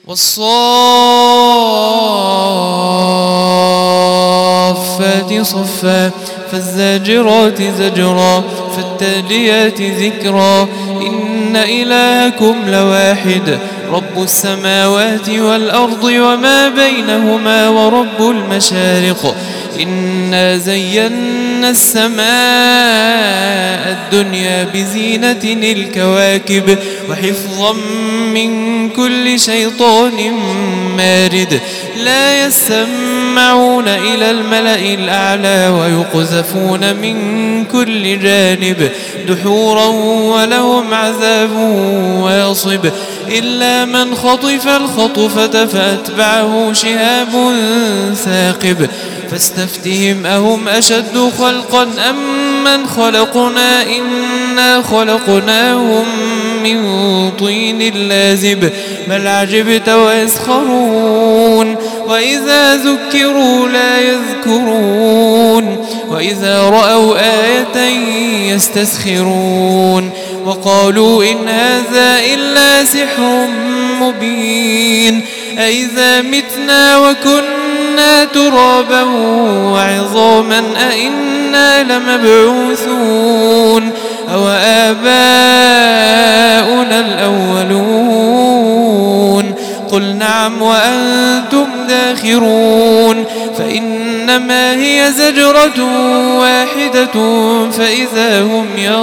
والصافات صفا فالزاجرات زجرا فالتاليات ذكرا إن إلهكم لواحد رب السماوات والأرض وما بينهما ورب المشارق إنا زينا السماء الدنيا بزينة الكواكب وحفظا من كل شيطان مارد لا يسمعون إلى الملأ الأعلى ويقذفون من كل جانب دحورا ولهم عذاب واصب إلا من خطف الخطفة فأتبعه شهاب ثاقب فاستفتهم أهم أشد خلقا أم من خلقنا إنا خلقناهم من طين لازب بل عجبت ويسخرون وإذا ذكروا لا يذكرون وإذا رأوا آية يستسخرون وقالوا إن هذا إلا سحر مبين أإذا متنا وكنا ترابا وعظاما أإنا لمبعوثون أو آباؤنا الأولون قل نعم وأنتم داخرون فإنما هي زجرة واحدة فإذا هم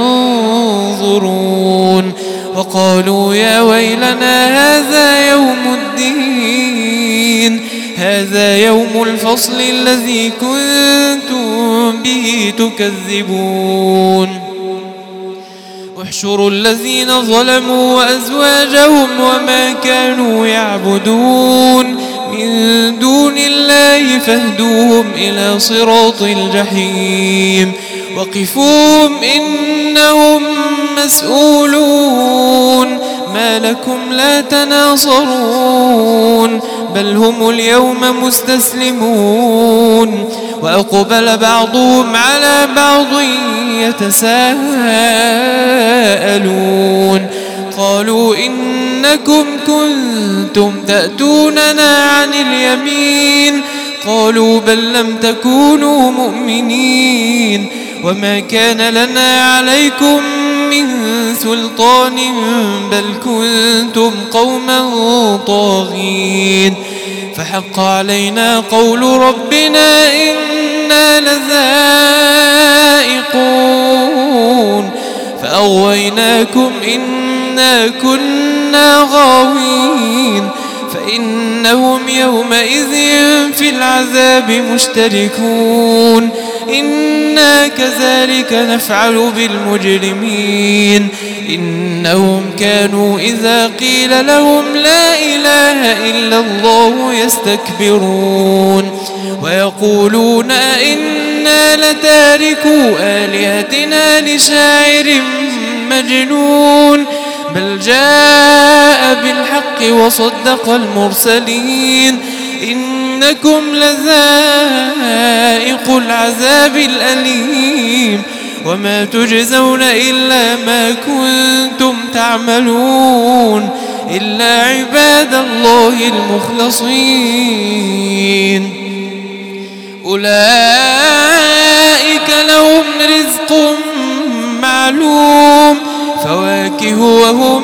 ينظرون وقالوا يا ويلنا هذا يوم الدين هذا يوم الفصل الذي كنتم به تكذبون احشروا الذين ظلموا وأزواجهم وما كانوا يعبدون من دون الله فاهدوهم إلى صراط الجحيم وقفوهم إنهم مسؤولون ما لكم لا تناصرون بل هم اليوم مستسلمون وأقبل بعضهم على بعض يتساءلون قالوا إنكم كنتم تأتوننا عن اليمين قالوا بل لم تكونوا مؤمنين وما كان لنا عليكم من سلطان بل كنتم قوما طاغين فحق علينا قول ربنا إنا لذائقون فأغويناكم إنا كنا غاوين فإنهم يومئذ في العذاب مشتركون إنا كذلك نفعل بالمجرمين إنهم كانوا إذا قيل لهم لا إله إلا الله يستكبرون ويقولون إنا لتاركو آلهتنا لشاعر مجنون بل جاء بالحق وصدق المرسلين إنكم لذائق العذاب الأليم وما تجزون إلا ما كنتم تعملون إلا عباد الله المخلصين أولئك لهم رزق معلوم فواكه وهم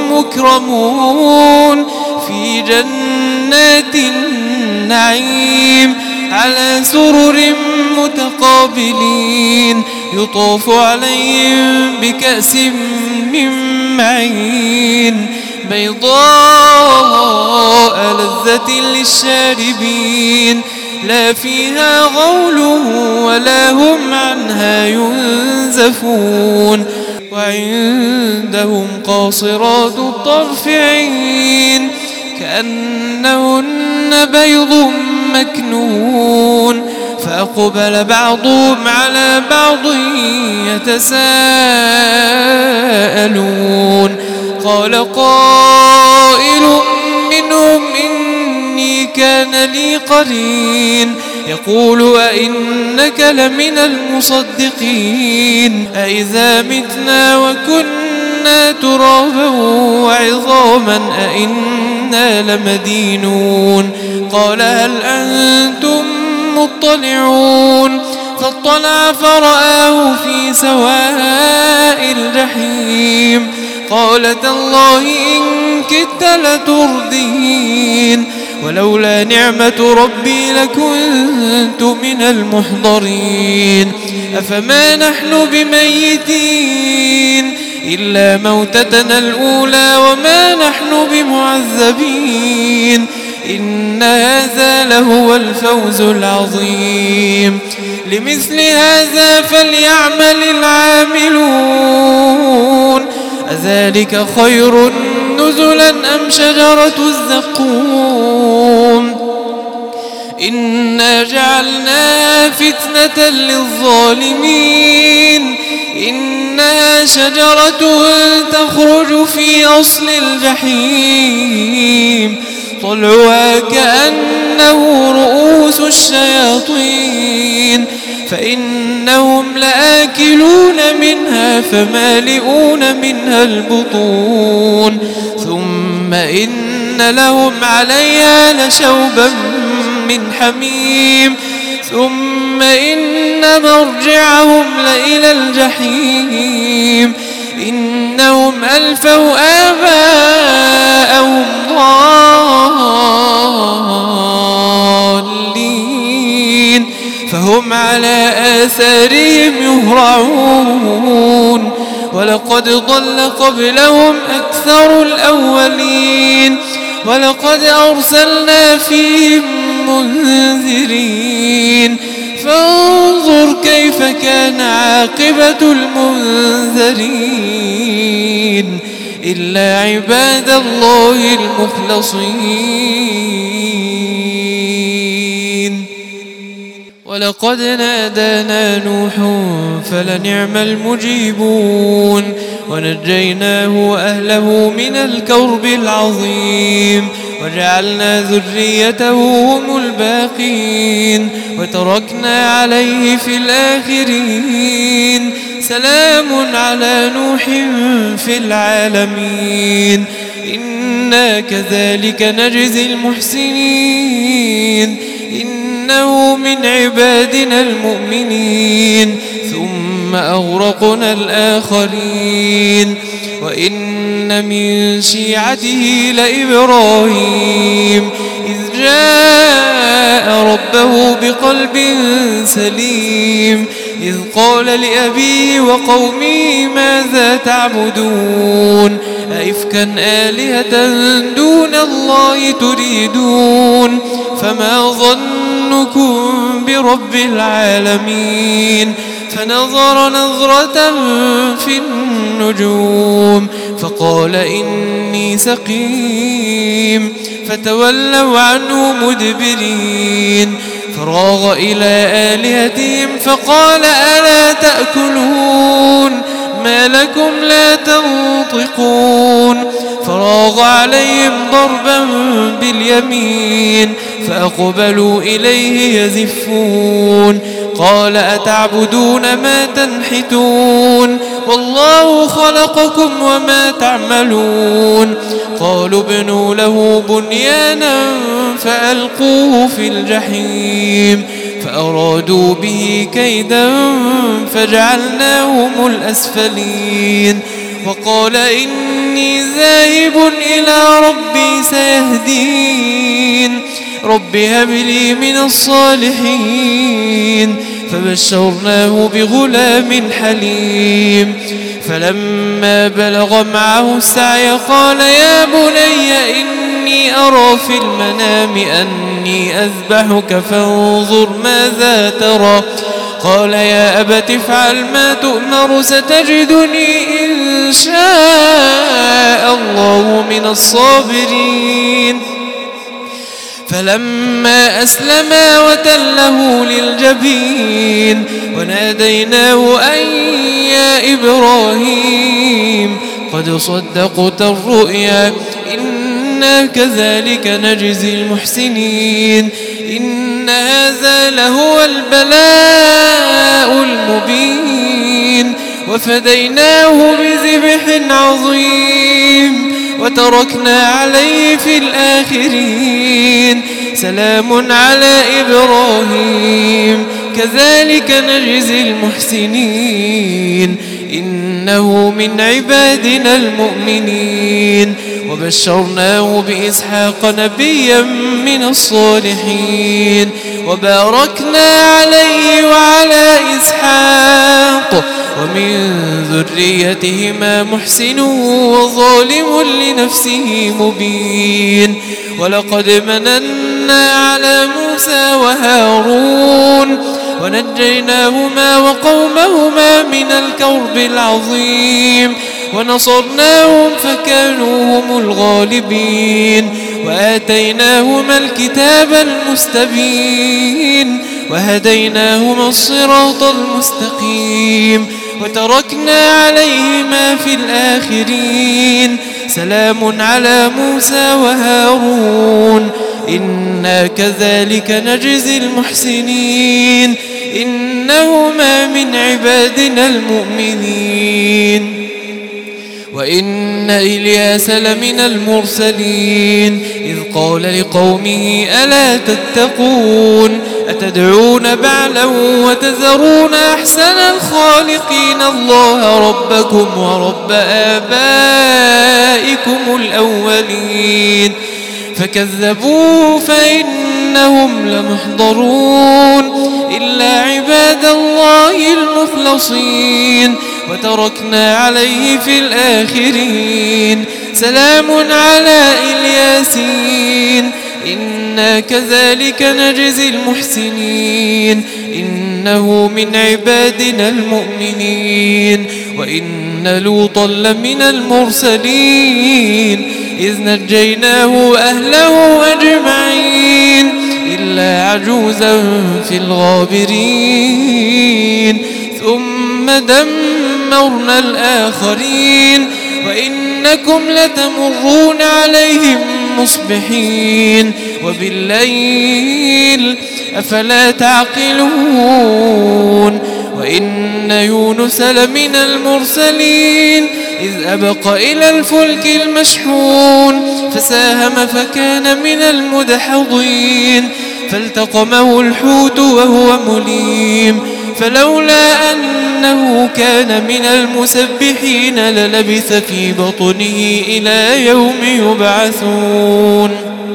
مكرمون في جنات النعيم على سرر متقابلين يطاف عليهم بكأس من معين بيضاء لذة للشاربين لا فيها غول ولا هم عنها ينزفون وعندهم قاصرات الطرف عين كأنهن بيض مكنون فأقبل بعضهم على بعض يتساءلون قال قائل منهم إني كان لي قرين يقول أئنك لمن المصدقين أئذا متنا وكنا ترابا وعظاما أئنا وإنا لمدينون قال هل أنتم مطلعون فاطلع فرآه في سواء الجحيم قال تالله إن كدت لتردين ولولا نعمة ربي لكنت من المحضرين أفما نحن بميتين إلا موتتنا الأولى وما نحن بمعذبين إن هذا لهو الفوز العظيم لمثل هذا فليعمل العاملون أذلك خير نزلا أم شجرة الزقوم إنا جعلناها فتنة للظالمين إنها شجرة تخرج في أصل الجحيم طلعها كأنه رؤوس الشياطين فإنهم لآكلون منها فمالئون منها البطون ثم إن لهم عليها لشوبا من حميم ثم إن مرجعهم لإلى الجحيم إنهم ألفوا آباءهم ضالين فهم على آثارهم يهرعون ولقد ضل قبلهم أكثر الأولين ولقد أرسلنا فيهم منذرين فانظر كيف كان عاقبة المنذرين إلا عباد الله المخلصين ولقد نادانا نوح فلنعم المجيبون ونجيناه وأهله من الكرب العظيم وجعلنا ذريته هم الباقين وتركنا عليه في الآخرين سلام على نوح في العالمين إنا كذلك نجزي المحسنين إنه من عبادنا المؤمنين ثم أغرقنا الآخرين وإن من شيعته لإبراهيم إذ جاء ربه بقلب سليم إذ قال لأبيه وقومه ماذا تعبدون أئفكا آلهة دون الله تريدون فما ظنكم برب العالمين فنظر نظرة في النجوم فقال إني سقيم فتولوا عنه مدبرين فراغ إلى آلهتهم فقال ألا تأكلون ما لكم لا تنطقون فراغ عليهم ضربا باليمين فأقبلوا إليه يزفون قال أتعبدون ما تنحتون والله خلقكم وما تعملون قالوا ابنوا له بنيانا فألقوه في الجحيم فأرادوا به كيدا فجعلناهم الأسفلين وقال إني ذاهب إلى ربي سيهدين رب هب لي من الصالحين فبشرناه بغلام حليم فلما بلغ معه السعي قال يا بني إني أرى في المنام أني أذبحك فانظر ماذا ترى قال يا أبت افعل ما تؤمر ستجدني إن شاء الله من الصابرين فلما أسلما وتله للجبين وناديناه أن يا إبراهيم قد صدقت الرؤيا إنا كذلك نجزي المحسنين إن هذا لهو البلاء المبين وفديناه بذبح عظيم وتركنا عليه في الآخرين سلام على إبراهيم كذلك نجزي المحسنين إنه من عبادنا المؤمنين وبشرناه بإسحاق نبيا من الصالحين وباركنا عليه وعلى إسحاق ومن ذريتهما محسن وظالم لنفسه مبين ولقد مننا على موسى وهارون ونجيناهما وقومهما من الكرب العظيم ونصرناهم فكانوا هم الغالبين وآتيناهما الكتاب المستبين وهديناهما الصراط المستقيم وتركنا عليهما في الآخرين سلام على موسى وهارون إنا كذلك نجزي المحسنين إنهما من عبادنا المؤمنين وإن إلياس لمن المرسلين إذ قال لقومه ألا تتقون أتدعون بعلا وتذرون أحسن الخالقين الله ربكم ورب آبائكم الأولين فكذبوا فإنهم لمحضرون إلا عباد الله المخلصين وتركنا عليه في الآخرين سلام على الياسين إنا كذلك نجزي المحسنين إنه من عبادنا المؤمنين وإن لوطا لمن المرسلين إذ نجيناه وأهله أجمعين إلا عجوزا في الغابرين ثم دمرنا الآخرين وإنكم لتمرون عليهم مصبحين وبالليل أفلا تعقلون وإن يونس لمن المرسلين إذ أبق إلى الفلك المشحون فساهم فكان من المدحضين فالتقمه الحوت وهو مليم فلولا أنه كان من المسبحين للبث في بطنه إلى يوم يبعثون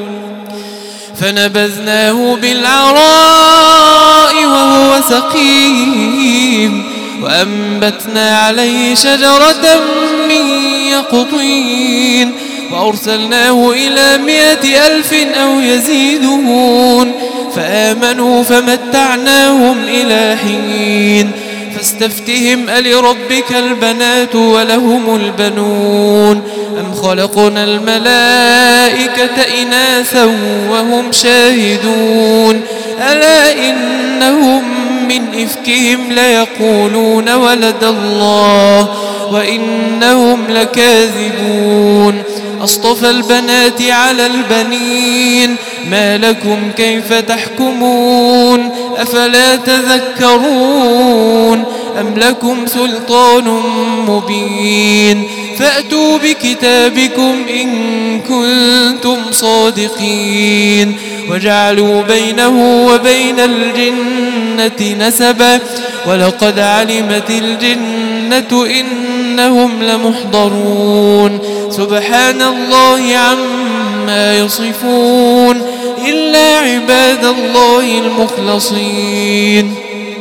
فنبذناه بالعراء وهو سقيم وأنبتنا عليه شجرة من يقطين وأرسلناه إلى 100,000 أو يزيدون فآمنوا فمتعناهم إلى حين فاستفتهم ألربك البنات ولهم البنون أم خلقنا الملائكة إناثا وهم شاهدون ألا إنهم من إفكهم ليقولون ولد الله وإنهم لكاذبون أصطفى البنات على البنين ما لكم كيف تحكمون أفلا تذكرون أم لكم سلطان مبين فأتوا بكتابكم إن كنتم صادقين وجعلوا بينه وبين الجنة نسبا ولقد علمت الجنة إنهم لمحضرون سبحان الله عما يصفون إلا عباد الله المخلصين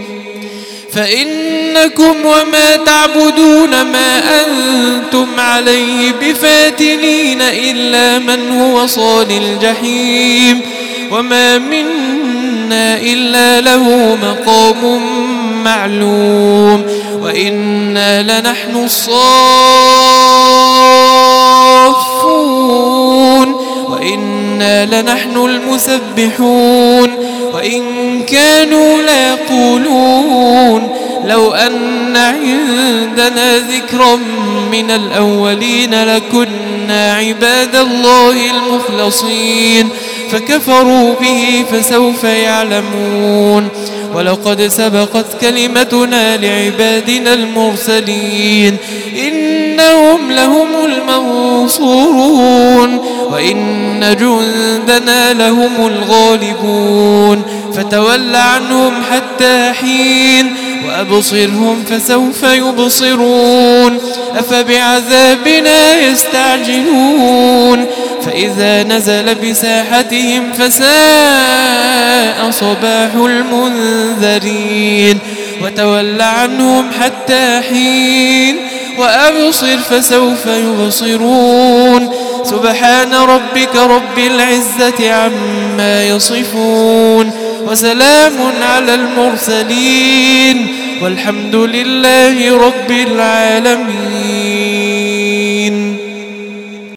فإنكم وما تعبدون ما أنتم عليه بفاتنين إلا من هو صال الجحيم وما منا إلا له مقام معلوم وإنا لنحن الصافون وإنا لنحن المسبحون وإن كانوا ليقولون لو أن عندنا ذكرا من الأولين لكنا عباد الله المخلصين فكفروا به فسوف يعلمون ولقد سبقت كلمتنا لعبادنا المرسلين إنهم إنهم لهم المنصورون وإن جندنا لهم الغالبون فتول عنهم حتى حين وأبصرهم فسوف يبصرون أفبعذابنا يستعجلون فإذا نزل بساحتهم فساء صباح المنذرين وتول عنهم حتى حين وأبصر فسوف يبصرون سبحان ربك رب العزة عما يصفون وسلام على المرسلين والحمد لله رب العالمين.